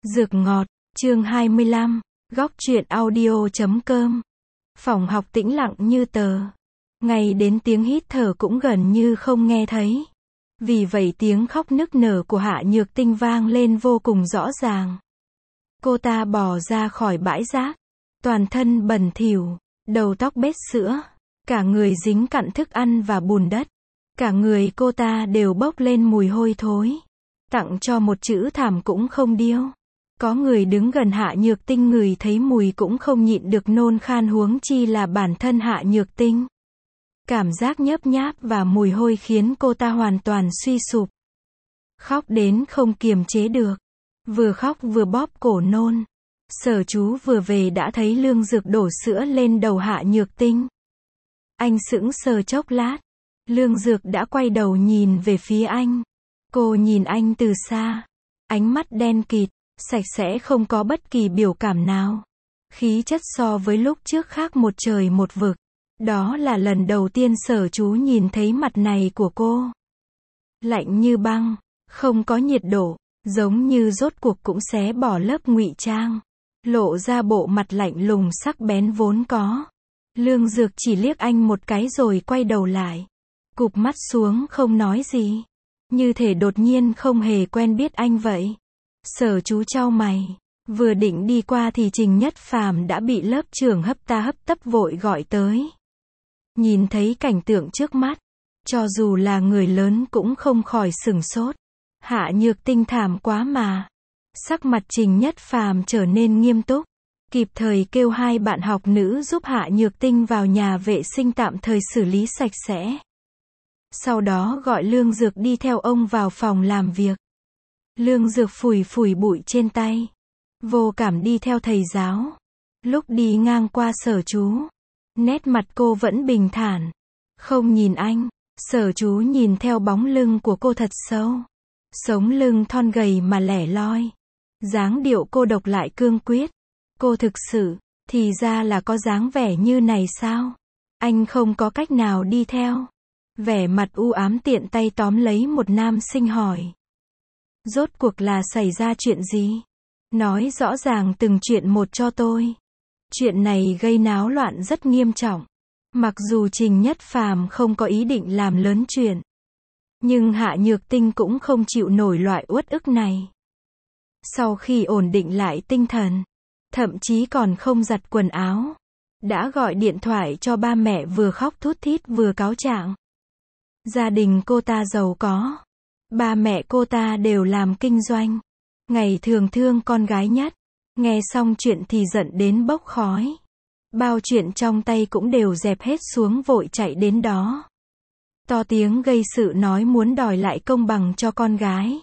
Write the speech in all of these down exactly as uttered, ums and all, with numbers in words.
Dược ngọt, chương hai mươi lăm, góc truyện audio chấm com. Phòng học tĩnh lặng như tờ. Ngay đến tiếng hít thở cũng gần như không nghe thấy. Vì vậy tiếng khóc nức nở của Hạ Nhược Tinh vang lên vô cùng rõ ràng. Cô ta bò ra khỏi bãi rác, toàn thân bẩn thỉu, đầu tóc bết sữa, cả người dính cặn thức ăn và bùn đất. Cả người cô ta đều bốc lên mùi hôi thối. Tặng cho một chữ thảm cũng không điêu. Có người đứng gần Hạ Nhược Tinh ngửi thấy mùi cũng không nhịn được nôn khan, huống chi là bản thân Hạ Nhược Tinh. Cảm giác nhớp nháp và mùi hôi khiến cô ta hoàn toàn suy sụp. Khóc đến không kiềm chế được. Vừa khóc vừa bóp cổ nôn. Sở Chú vừa về đã thấy Lương Dược đổ sữa lên đầu Hạ Nhược Tinh. Anh sững sờ chốc lát. Lương Dược đã quay đầu nhìn về phía anh. Cô nhìn anh từ xa. Ánh mắt đen kịt, sạch sẽ, không có bất kỳ biểu cảm nào. Khí chất so với lúc trước khác một trời một vực. Đó là lần đầu tiên Sở Chú nhìn thấy mặt này của cô. Lạnh như băng, không có nhiệt độ, giống như rốt cuộc cũng xé bỏ lớp ngụy trang, lộ ra bộ mặt lạnh lùng sắc bén vốn có. Lương Dược chỉ liếc anh một cái rồi quay đầu lại, cụp mắt xuống không nói gì, như thể đột nhiên không hề quen biết anh vậy. Sở Chú chau mày, vừa định đi qua thì Trình Nhất Phàm đã bị lớp trưởng hấp ta hấp tấp vội gọi tới. Nhìn thấy cảnh tượng trước mắt, cho dù là người lớn cũng không khỏi sửng sốt. Hạ Nhược Tinh thảm quá mà. Sắc mặt Trình Nhất Phàm trở nên nghiêm túc, kịp thời kêu hai bạn học nữ giúp Hạ Nhược Tinh vào nhà vệ sinh tạm thời xử lý sạch sẽ. Sau đó gọi Lương Dược đi theo ông vào phòng làm việc. Lương Dược phủi phủi bụi trên tay, vô cảm đi theo thầy giáo. Lúc đi ngang qua Sở Chú, nét mặt cô vẫn bình thản, không nhìn anh. Sở Chú nhìn theo bóng lưng của cô thật sâu. Sống lưng thon gầy mà lẻ loi, dáng điệu cô độc lại cương quyết. Cô thực sự, thì ra là có dáng vẻ như này sao? Anh không có cách nào đi theo. Vẻ mặt u ám tiện tay tóm lấy một nam sinh hỏi. Rốt cuộc là xảy ra chuyện gì? Nói rõ ràng từng chuyện một cho tôi. Chuyện này gây náo loạn rất nghiêm trọng. Mặc dù Trình Nhất Phàm không có ý định làm lớn chuyện, nhưng Hạ Nhược Tinh cũng không chịu nổi loại uất ức này. Sau khi ổn định lại tinh thần, thậm chí còn không giặt quần áo, đã gọi điện thoại cho ba mẹ, vừa khóc thút thít vừa cáo trạng. Gia đình cô ta giàu có. Ba mẹ cô ta đều làm kinh doanh. Ngày thường thương con gái nhất. Nghe xong chuyện thì giận đến bốc khói. Bao chuyện trong tay cũng đều dẹp hết xuống vội chạy đến đó. To tiếng gây sự nói muốn đòi lại công bằng cho con gái.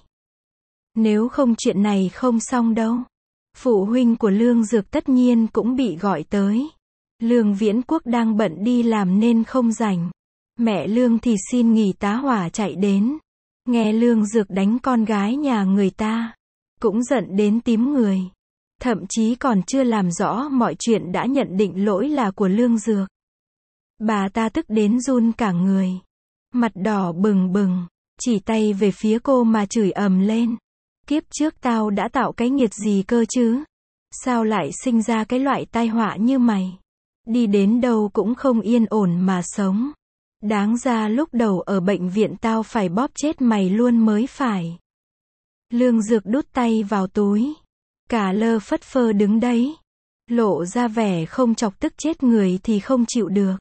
Nếu không chuyện này không xong đâu. Phụ huynh của Lương Dược tất nhiên cũng bị gọi tới. Lương Viễn Quốc đang bận đi làm nên không rảnh. Mẹ Lương thì xin nghỉ tá hỏa chạy đến. Nghe Lương Dược đánh con gái nhà người ta, cũng giận đến tím người. Thậm chí còn chưa làm rõ mọi chuyện đã nhận định lỗi là của Lương Dược. Bà ta tức đến run cả người. Mặt đỏ bừng bừng, chỉ tay về phía cô mà chửi ầm lên. Kiếp trước tao đã tạo cái nghiệt gì cơ chứ? Sao lại sinh ra cái loại tai họa như mày? Đi đến đâu cũng không yên ổn mà sống. Đáng ra lúc đầu ở bệnh viện tao phải bóp chết mày luôn mới phải. Lương Dược đút tay vào túi, cả lơ phất phơ đứng đấy, lộ ra vẻ không chọc tức chết người thì không chịu được.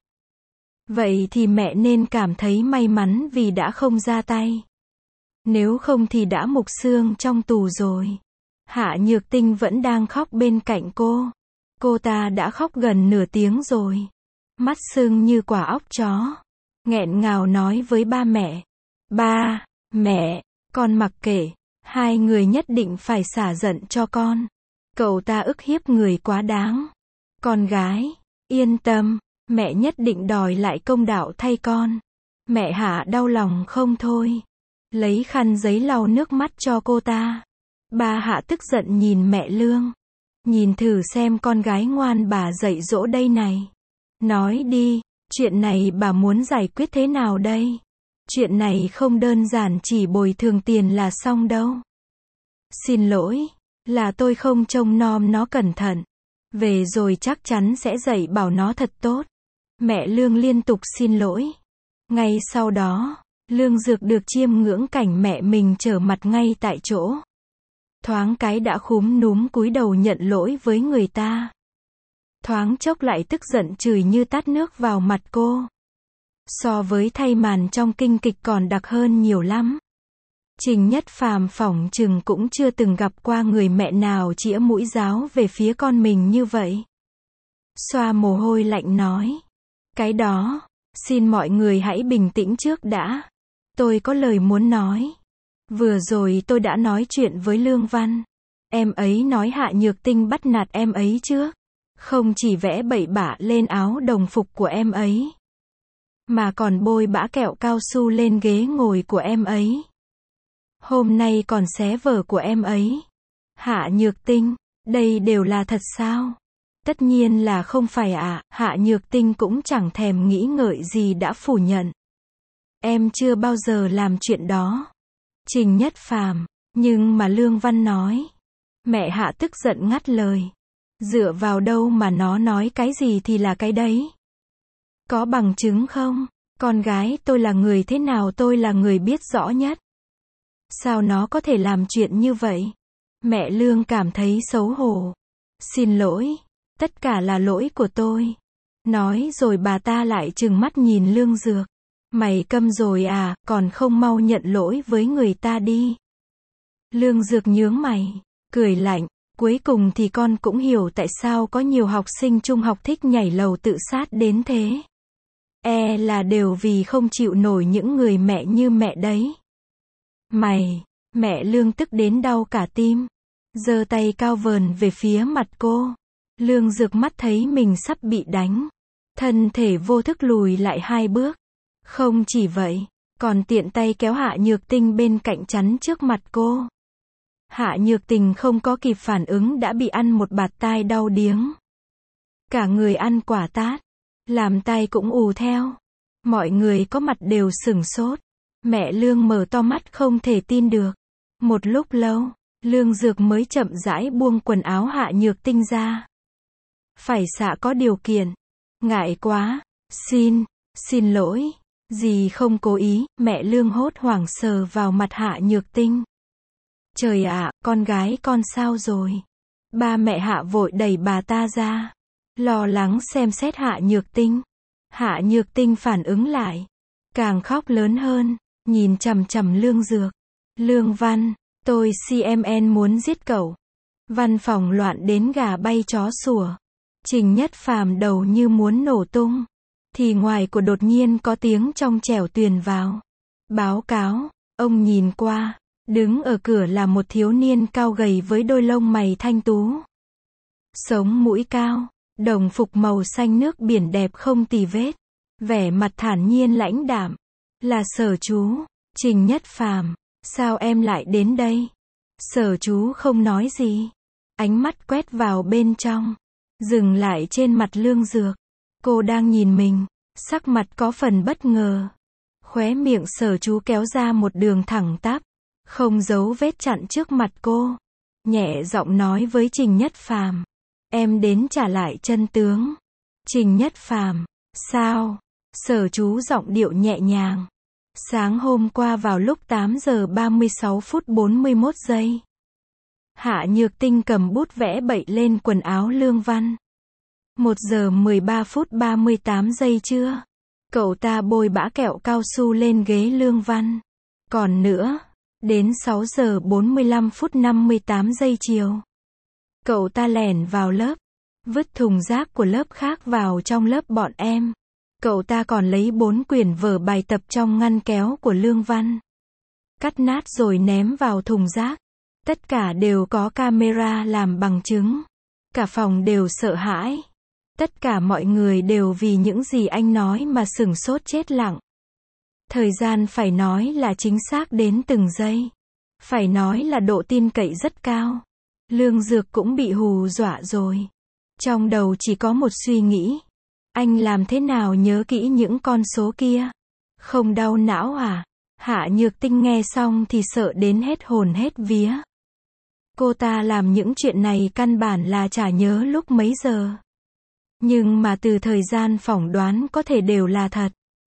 Vậy thì mẹ nên cảm thấy may mắn vì đã không ra tay. Nếu không thì đã mục xương trong tù rồi. Hạ Nhược Tinh vẫn đang khóc bên cạnh cô. Cô ta đã khóc gần nửa tiếng rồi. Mắt sưng như quả óc chó. Nghẹn ngào nói với ba mẹ. Ba, mẹ, con mặc kệ. Hai người nhất định phải xả giận cho con. Cậu ta ức hiếp người quá đáng. Con gái, yên tâm, mẹ nhất định đòi lại công đạo thay con. Mẹ Hạ đau lòng không thôi. Lấy khăn giấy lau nước mắt cho cô ta. Ba Hạ tức giận nhìn mẹ Lương. Nhìn thử xem con gái ngoan bà dạy dỗ đây này. Nói đi, chuyện này bà muốn giải quyết thế nào đây? Chuyện này không đơn giản chỉ bồi thường tiền là xong đâu. Xin lỗi, Là tôi không trông nom nó cẩn thận. Về rồi chắc chắn sẽ dạy bảo nó thật tốt. Mẹ Lương liên tục xin lỗi. Ngay sau đó, Lương Dược được chiêm ngưỡng cảnh mẹ mình trở mặt ngay tại chỗ. Thoáng cái đã khúm núm cúi đầu nhận lỗi với người ta. Thoáng chốc lại tức giận chửi như tát nước vào mặt cô. So với thay màn trong kinh kịch còn đặc hơn nhiều lắm. Trình Nhất Phàm phỏng chừng cũng chưa từng gặp qua người mẹ nào chĩa mũi giáo về phía con mình như vậy. Xoa mồ hôi lạnh nói. Cái đó, xin mọi người hãy bình tĩnh trước đã. Tôi có lời muốn nói. Vừa rồi tôi đã nói chuyện với Lương Văn. Em ấy nói Hạ Nhược Tinh bắt nạt em ấy trước. Không chỉ vẽ bậy bạ lên áo đồng phục của em ấy, mà còn bôi bã kẹo cao su lên ghế ngồi của em ấy. Hôm nay còn xé vở của em ấy. Hạ Nhược Tinh, đây đều là thật sao? Tất nhiên là không phải ạ, à. Hạ Nhược Tinh cũng chẳng thèm nghĩ ngợi gì đã phủ nhận. Em chưa bao giờ làm chuyện đó. Trình Nhất Phàm, nhưng mà Lương Văn nói. Mẹ Hạ tức giận ngắt lời. Dựa vào đâu mà nó nói cái gì thì là cái đấy? Có bằng chứng không? Con gái tôi là người thế nào tôi là người biết rõ nhất. Sao nó có thể làm chuyện như vậy? Mẹ Lương cảm thấy xấu hổ. Xin lỗi, tất cả là lỗi của tôi. Nói rồi bà ta lại trừng mắt nhìn Lương Dược. Mày câm rồi à, còn không mau nhận lỗi với người ta đi. Lương Dược nhướng mày, cười lạnh. Cuối cùng thì con cũng hiểu tại sao có nhiều học sinh trung học thích nhảy lầu tự sát đến thế. E là đều vì không chịu nổi những người mẹ như mẹ đấy. Mày, mẹ Lương tức đến đau cả tim. Giơ tay cao vờn về phía mặt cô. Lương Dược mắt thấy mình sắp bị đánh. Thân thể vô thức lùi lại hai bước. Không chỉ vậy, còn tiện tay kéo Hạ Nhược Tinh bên cạnh chắn trước mặt cô. Hạ Nhược Tinh không có kịp phản ứng đã bị ăn một bạt tai đau điếng. Cả người ăn quả tát. Làm tai cũng ù theo. Mọi người có mặt đều sửng sốt. Mẹ Lương mở to mắt không thể tin được. Một lúc lâu, Lương Dược mới chậm rãi buông quần áo Hạ Nhược Tinh ra. Phải xạ có điều kiện. Ngại quá. Xin, xin lỗi. Dì không cố ý. Mẹ Lương hốt hoảng sờ vào mặt Hạ Nhược Tinh. Trời ạ, con gái con sao rồi? Ba mẹ Hạ vội đẩy bà ta ra. Lo lắng xem xét Hạ Nhược Tinh. Hạ Nhược Tinh phản ứng lại. Càng khóc lớn hơn. Nhìn chằm chằm Lương Dược. Lương Văn, tôi xê em en muốn giết cậu. Văn phòng loạn đến gà bay chó sủa. Trình Nhất Phàm đầu như muốn nổ tung. Thì ngoài của đột nhiên có tiếng trong trẻo tuyền vào. Báo cáo, ông nhìn qua. Đứng ở cửa là một thiếu niên cao gầy với đôi lông mày thanh tú. Sống mũi cao, đồng phục màu xanh nước biển đẹp không tì vết. Vẻ mặt thản nhiên lãnh đạm. Là Sở chú. Trình Nhất Phàm, sao em lại đến đây? Sở chú không nói gì. Ánh mắt quét vào bên trong. Dừng lại trên mặt Lương Dược. Cô đang nhìn mình. Sắc mặt có phần bất ngờ. Khóe miệng Sở chú kéo ra một đường thẳng tắp. Không giấu vết chặn trước mặt cô. Nhẹ giọng nói với Trình Nhất Phàm. Em đến trả lại chân tướng. Trình Nhất Phàm. Sao? Sở chú giọng điệu nhẹ nhàng. Sáng hôm qua vào lúc tám giờ ba mươi sáu phút bốn mươi mốt giây. Hạ Nhược Tinh cầm bút vẽ bậy lên quần áo Lương Văn. một giờ mười ba phút ba mươi tám giây chưa? Cậu ta bôi bã kẹo cao su lên ghế Lương Văn. Còn nữa, đến sáu giờ bốn mươi lăm phút năm mươi tám giây chiều. Cậu ta lẻn vào lớp, vứt thùng rác của lớp khác vào trong lớp bọn em. Cậu ta còn lấy bốn quyển vở bài tập trong ngăn kéo của Lương Văn. Cắt nát rồi ném vào thùng rác. Tất cả đều có camera làm bằng chứng. Cả phòng đều sợ hãi. Tất cả mọi người đều vì những gì anh nói mà sửng sốt chết lặng. Thời gian phải nói là chính xác đến từng giây. Phải nói là độ tin cậy rất cao. Lương Dược cũng bị hù dọa rồi. Trong đầu chỉ có một suy nghĩ. Anh làm thế nào nhớ kỹ những con số kia? Không đau não à? Hạ Nhược Tinh nghe xong thì sợ đến hết hồn hết vía. Cô ta làm những chuyện này căn bản là chả nhớ lúc mấy giờ. Nhưng mà từ thời gian phỏng đoán có thể đều là thật.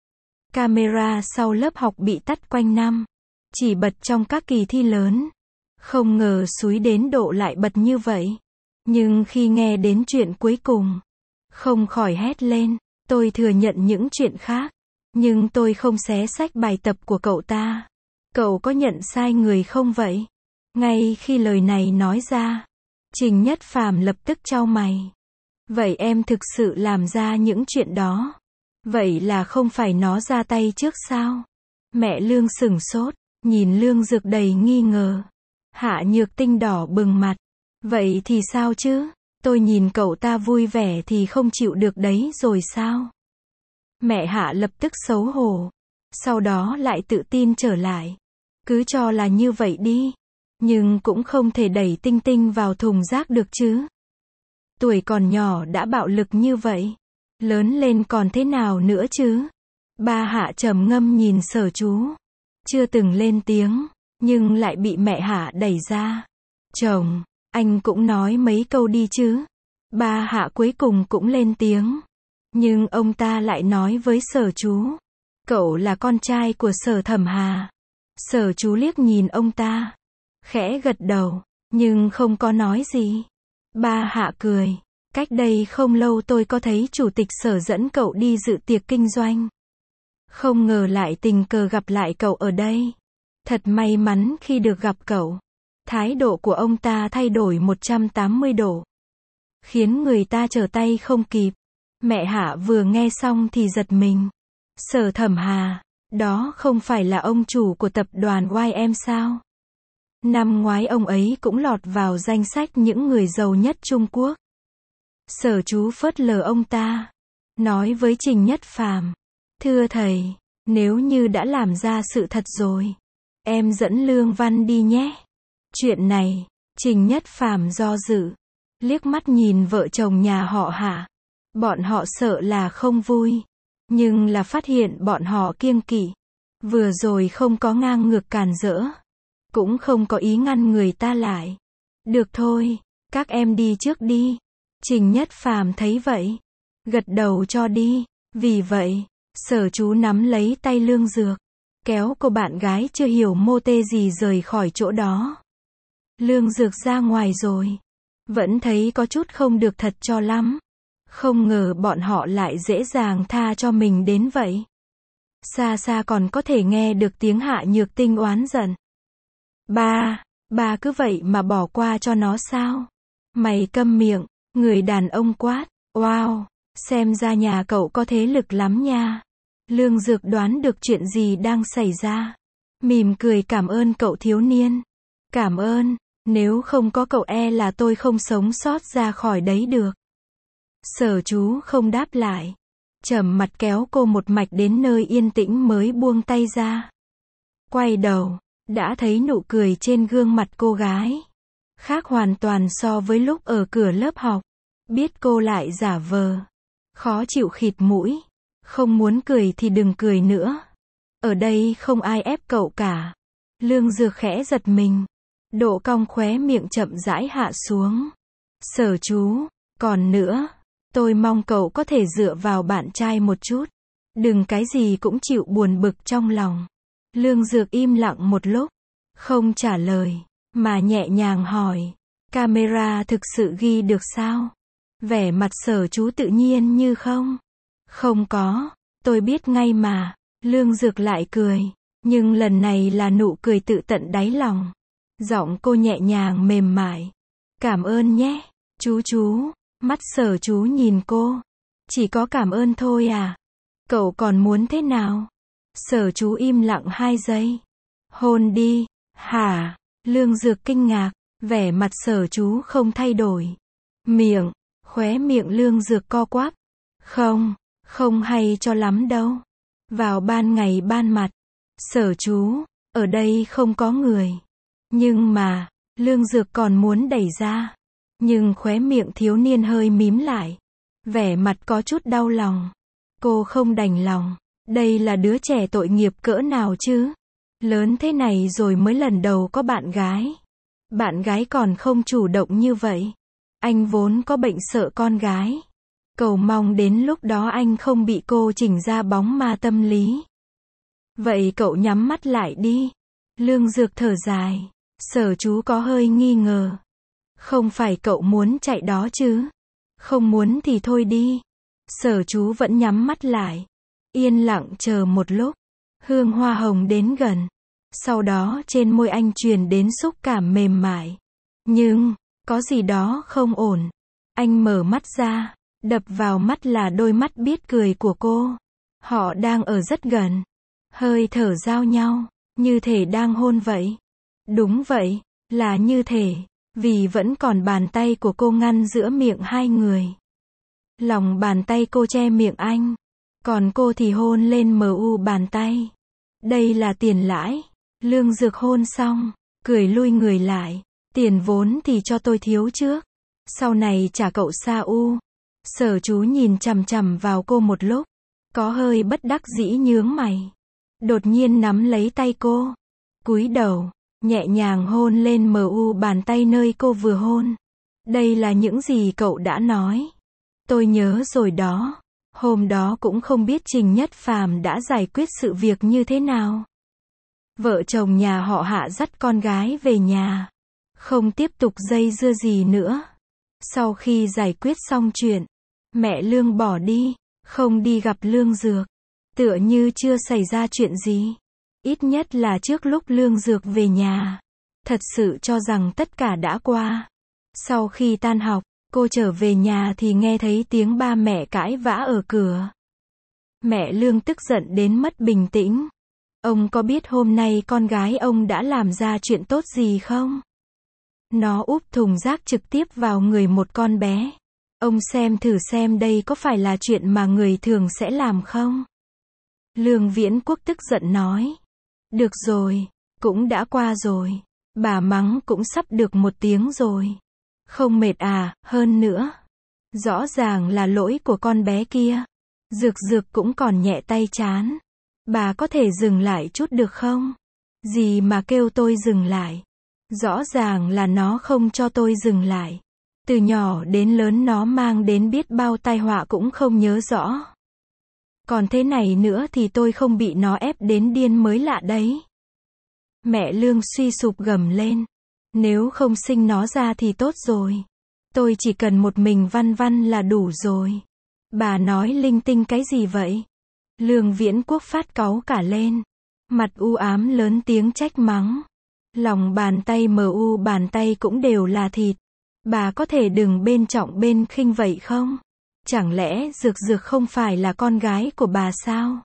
Camera sau lớp học bị tắt quanh năm. Chỉ bật trong các kỳ thi lớn. Không ngờ xúi đến độ lại bật như vậy. Nhưng khi nghe đến chuyện cuối cùng, không khỏi hét lên. Tôi thừa nhận những chuyện khác. Nhưng tôi không xé xách bài tập của cậu ta. Cậu có nhận sai người không vậy? Ngay khi lời này nói ra, Trình Nhất Phàm lập tức chau mày. Vậy em thực sự làm ra những chuyện đó? Vậy là không phải nó ra tay trước sao? Mẹ Lương sửng sốt, nhìn Lương Dược đầy nghi ngờ. Hạ Nhược Tinh đỏ bừng mặt. Vậy thì sao chứ? Tôi nhìn cậu ta vui vẻ thì không chịu được đấy rồi sao? Mẹ Hạ lập tức xấu hổ. Sau đó lại tự tin trở lại. Cứ cho là như vậy đi. Nhưng cũng không thể đẩy Tinh Tinh vào thùng rác được chứ. Tuổi còn nhỏ đã bạo lực như vậy. Lớn lên còn thế nào nữa chứ? Ba Hạ trầm ngâm nhìn Sở Chú. Chưa từng lên tiếng, nhưng lại bị mẹ Hạ đẩy ra. Chồng, anh cũng nói mấy câu đi chứ. Ba Hạ cuối cùng cũng lên tiếng. Nhưng ông ta lại nói với Sở Chú. Cậu là con trai của Sở Thẩm Hà. Sở Chú liếc nhìn ông ta. Khẽ gật đầu, nhưng không có nói gì. Ba Hạ cười. Cách đây không lâu tôi có thấy chủ tịch Sở dẫn cậu đi dự tiệc kinh doanh. Không ngờ lại tình cờ gặp lại cậu ở đây. Thật may mắn khi được gặp cậu. Thái độ của ông ta thay đổi một trăm tám mươi độ. Khiến người ta trở tay không kịp. Mẹ Hạ vừa nghe xong thì giật mình. Sở Thẩm Hà, đó không phải là ông chủ của tập đoàn Y M sao? Năm ngoái ông ấy cũng lọt vào danh sách những người giàu nhất Trung Quốc. Sở Chú phớt lờ ông ta. Nói với Trình Nhất Phàm. Thưa thầy, nếu như đã làm ra sự thật rồi, em dẫn Lương Văn đi nhé. Chuyện này, Trình Nhất Phàm do dự. Liếc mắt nhìn vợ chồng nhà họ Hạ. Bọn họ sợ là không vui. Nhưng là phát hiện bọn họ kiêng kỵ. Vừa rồi không có ngang ngược càn rỡ. Cũng không có ý ngăn người ta lại. Được thôi, các em đi trước đi. Trình Nhất Phàm thấy vậy. Gật đầu cho đi. Vì vậy, Sở Chú nắm lấy tay Lương Dược. Kéo cô bạn gái chưa hiểu mô tê gì rời khỏi chỗ đó. Lương Dược ra ngoài rồi. Vẫn thấy có chút không được thật cho lắm. Không ngờ bọn họ lại dễ dàng tha cho mình đến vậy. Xa xa còn có thể nghe được tiếng Hạ Nhược Tinh oán giận. Ba, ba cứ vậy mà bỏ qua cho nó sao? Mày câm miệng, người đàn ông quát. Wow, xem ra nhà cậu có thế lực lắm nha. Lương Dược đoán được chuyện gì đang xảy ra. Mỉm cười cảm ơn cậu thiếu niên. Cảm ơn, nếu không có cậu e là tôi không sống sót ra khỏi đấy được. Sở Chú không đáp lại. Trầm mặt kéo cô một mạch đến nơi yên tĩnh mới buông tay ra. Quay đầu, đã thấy nụ cười trên gương mặt cô gái. Khác hoàn toàn so với lúc ở cửa lớp học. Biết cô lại giả vờ. Khó chịu khịt mũi. Không muốn cười thì đừng cười nữa. Ở đây không ai ép cậu cả. Lương Dược khẽ giật mình. Độ cong khóe miệng chậm rãi hạ xuống. Sở Chú, còn nữa, tôi mong cậu có thể dựa vào bạn trai một chút. Đừng cái gì cũng chịu buồn bực trong lòng. Lương Dược im lặng một lúc. Không trả lời, mà nhẹ nhàng hỏi. Camera thực sự ghi được sao? Vẻ mặt Sở Chú tự nhiên như không. Không có, tôi biết ngay mà. Lương Dược lại cười. Nhưng lần này là nụ cười tự tận đáy lòng. Giọng cô nhẹ nhàng mềm mại. Cảm ơn nhé, chú chú. Mắt Sở Chú nhìn cô. Chỉ có cảm ơn thôi à? Cậu còn muốn thế nào? Sở Chú im lặng hai giây. Hôn đi. Hả? Lương Dược kinh ngạc. Vẻ mặt Sở Chú không thay đổi. Miệng. Khóe miệng Lương Dược co quắp. Không, không hay cho lắm đâu. Vào ban ngày ban mặt. Sở Chú, ở đây không có người. Nhưng mà, Lương Dược còn muốn đẩy ra. Nhưng khóe miệng thiếu niên hơi mím lại. Vẻ mặt có chút đau lòng. Cô không đành lòng. Đây là đứa trẻ tội nghiệp cỡ nào chứ? Lớn thế này rồi mới lần đầu có bạn gái. Bạn gái còn không chủ động như vậy. Anh vốn có bệnh sợ con gái. Cầu mong đến lúc đó anh không bị cô chỉnh ra bóng ma tâm lý. Vậy cậu nhắm mắt lại đi. Lương Dược thở dài. Sở Chú có hơi nghi ngờ. Không phải cậu muốn chạy đó chứ? Không muốn thì thôi đi. Sở Chú vẫn nhắm mắt lại. Yên lặng chờ một lúc. Hương hoa hồng đến gần. Sau đó trên môi anh truyền đến xúc cảm mềm mại. Nhưng, có gì đó không ổn. Anh mở mắt ra. Đập vào mắt là đôi mắt biết cười của cô. Họ đang ở rất gần. Hơi thở giao nhau. Như thể đang hôn vậy. Đúng vậy, là như thể. Vì vẫn còn bàn tay của cô ngăn giữa miệng hai người. Lòng bàn tay cô che miệng anh. Còn cô thì hôn lên mờ u bàn tay. Đây là tiền lãi. Lương Dược hôn xong. Cười lui người lại. Tiền vốn thì cho tôi thiếu trước. Sau này trả cậu sa u. Sở Chú nhìn chằm chằm vào cô một lúc. Có hơi bất đắc dĩ nhướng mày. Đột nhiên nắm lấy tay cô. Cúi đầu. Nhẹ nhàng hôn lên mờ u bàn tay nơi cô vừa hôn. Đây là những gì cậu đã nói. Tôi nhớ rồi đó. Hôm đó cũng không biết Trình Nhất Phàm đã giải quyết sự việc như thế nào. Vợ chồng nhà họ Hạ dắt con gái về nhà. Không tiếp tục dây dưa gì nữa. Sau khi giải quyết xong chuyện, mẹ Lương bỏ đi, không đi gặp Lương Dược. Tựa như chưa xảy ra chuyện gì. Ít nhất là trước lúc Lương Dược về nhà. Thật sự cho rằng tất cả đã qua. Sau khi tan học, cô trở về nhà thì nghe thấy tiếng ba mẹ cãi vã ở cửa. Mẹ Lương tức giận đến mất bình tĩnh. Ông có biết hôm nay con gái ông đã làm ra chuyện tốt gì không? Nó úp thùng rác trực tiếp vào người một con bé. Ông xem thử xem đây có phải là chuyện mà người thường sẽ làm không? Lương Viễn Quốc tức giận nói. Được rồi, cũng đã qua rồi. Bà mắng cũng sắp được một tiếng rồi. Không mệt à, hơn nữa. Rõ ràng là lỗi của con bé kia. Dược Dược cũng còn nhẹ tay chán. Bà có thể dừng lại chút được không? Gì mà kêu tôi dừng lại? Rõ ràng là nó không cho tôi dừng lại. Từ nhỏ đến lớn nó mang đến biết bao tai họa cũng không nhớ rõ. Còn thế này nữa thì tôi không bị nó ép đến điên mới lạ đấy. Mẹ Lương suy sụp gầm lên. Nếu không sinh nó ra thì tốt rồi. Tôi chỉ cần một mình Văn Văn là đủ rồi. Bà nói linh tinh cái gì vậy? Lương Viễn Quốc phát cáu cả lên. Mặt u ám lớn tiếng trách mắng. Lòng bàn tay mờ u bàn tay cũng đều là thịt. Bà có thể đừng bên trọng bên khinh vậy không? Chẳng lẽ Dược Dược không phải là con gái của bà sao?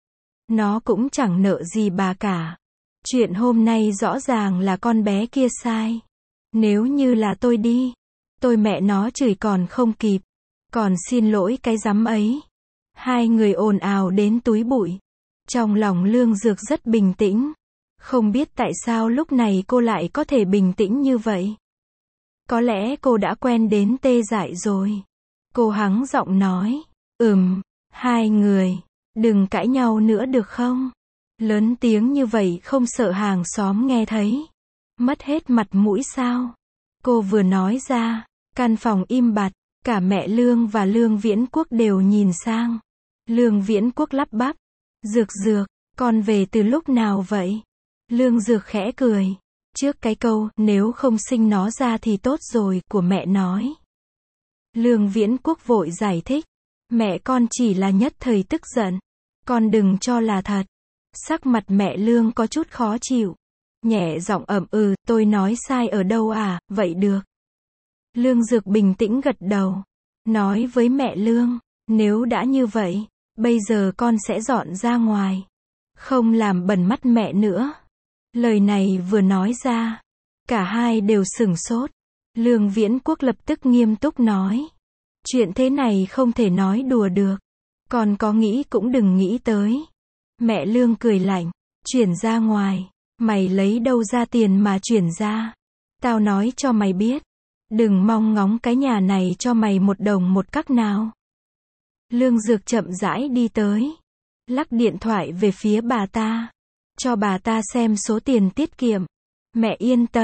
Nó cũng chẳng nợ gì bà cả. Chuyện hôm nay rõ ràng là con bé kia sai. Nếu như là tôi đi, tôi mẹ nó chửi còn không kịp. Còn xin lỗi cái rắm ấy. Hai người ồn ào đến túi bụi. Trong lòng Lương Dược rất bình tĩnh. Không biết tại sao lúc này cô lại có thể bình tĩnh như vậy. Có lẽ cô đã quen đến tê dại rồi. Cô hắng giọng nói. Ừm, hai người, đừng cãi nhau nữa được không? Lớn tiếng như vậy không sợ hàng xóm nghe thấy. Mất hết mặt mũi sao? Cô vừa nói ra, căn phòng im bặt, cả mẹ Lương và Lương Viễn Quốc đều nhìn sang. Lương Viễn Quốc lắp bắp. Dược Dược, con về từ lúc nào vậy? Lương Dược khẽ cười. Trước cái câu, nếu không sinh nó ra thì tốt rồi, của mẹ nói. Lương Viễn Quốc vội giải thích. Mẹ con chỉ là nhất thời tức giận. Con đừng cho là thật. Sắc mặt mẹ Lương có chút khó chịu. Nhẹ giọng ậm ừ, tôi nói sai ở đâu à, vậy được. Lương Dược bình tĩnh gật đầu. Nói với mẹ Lương, nếu đã như vậy, bây giờ con sẽ dọn ra ngoài. Không làm bẩn mắt mẹ nữa. Lời này vừa nói ra, cả hai đều sửng sốt. Lương Viễn Quốc lập tức nghiêm túc nói. Chuyện thế này không thể nói đùa được. Con có nghĩ cũng đừng nghĩ tới. Mẹ Lương cười lạnh. Chuyển ra ngoài. Mày lấy đâu ra tiền mà chuyển ra? Tao nói cho mày biết. Đừng mong ngóng cái nhà này cho mày một đồng một cắc nào. Lương Dược chậm rãi đi tới. Lắc điện thoại về phía bà ta. Cho bà ta xem số tiền tiết kiệm. Mẹ yên tâm.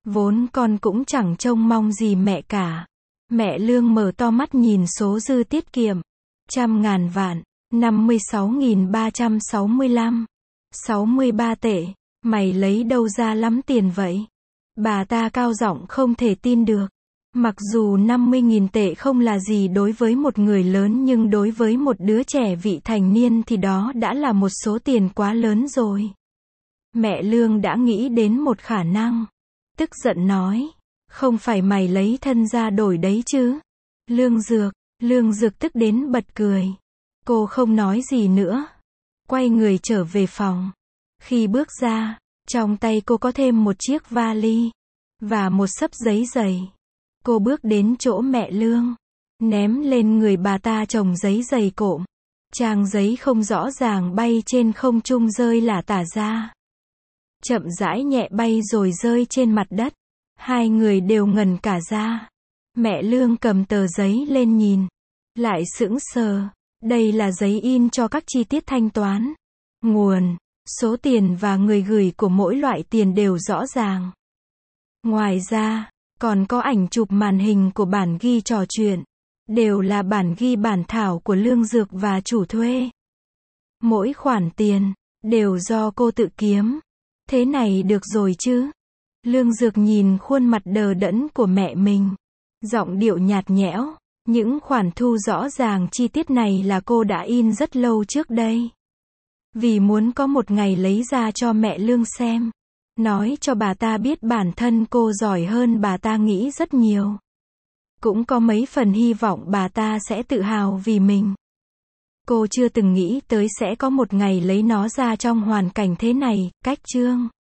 Vốn con cũng chẳng trông mong gì mẹ cả. Mẹ Lương mở to mắt nhìn số dư tiết kiệm. Trăm ngàn vạn, năm mươi sáu nghìn ba trăm sáu mươi lăm, sáu mươi ba tệ. Mày lấy đâu ra lắm tiền vậy? Bà ta cao giọng không thể tin được. Mặc dù năm mươi nghìn tệ không là gì đối với một người lớn nhưng đối với một đứa trẻ vị thành niên thì đó đã là một số tiền quá lớn rồi. Mẹ Lương đã nghĩ đến một khả năng. Tức giận nói. Không phải mày lấy thân ra đổi đấy chứ? Lương Dược, Lương Dược tức đến bật cười. Cô không nói gì nữa. Quay người trở về phòng. Khi bước ra, trong tay cô có thêm một chiếc vali và một xấp giấy dày. Cô bước đến chỗ mẹ Lương, ném lên người bà ta chồng giấy dày cộm. Trang giấy không rõ ràng bay trên không trung rơi lả tả ra. Chậm rãi nhẹ bay rồi rơi trên mặt đất. Hai người đều ngẩn cả ra. Mẹ Lương cầm tờ giấy lên nhìn. Lại sững sờ. Đây là giấy in cho các chi tiết thanh toán. Nguồn, số tiền và người gửi của mỗi loại tiền đều rõ ràng. Ngoài ra, còn có ảnh chụp màn hình của bản ghi trò chuyện. Đều là bản ghi bản thảo của Lương Dược và chủ thuê. Mỗi khoản tiền, đều do cô tự kiếm. Thế này được rồi chứ? Lương Dược nhìn khuôn mặt đờ đẫn của mẹ mình. Giọng điệu nhạt nhẽo. Những khoản thu rõ ràng chi tiết này là cô đã in rất lâu trước đây. Vì muốn có một ngày lấy ra cho mẹ Lương xem. Nói cho bà ta biết bản thân cô giỏi hơn bà ta nghĩ rất nhiều. Cũng có mấy phần hy vọng bà ta sẽ tự hào vì mình. Cô chưa từng nghĩ tới sẽ có một ngày lấy nó ra trong hoàn cảnh thế này. Cách chương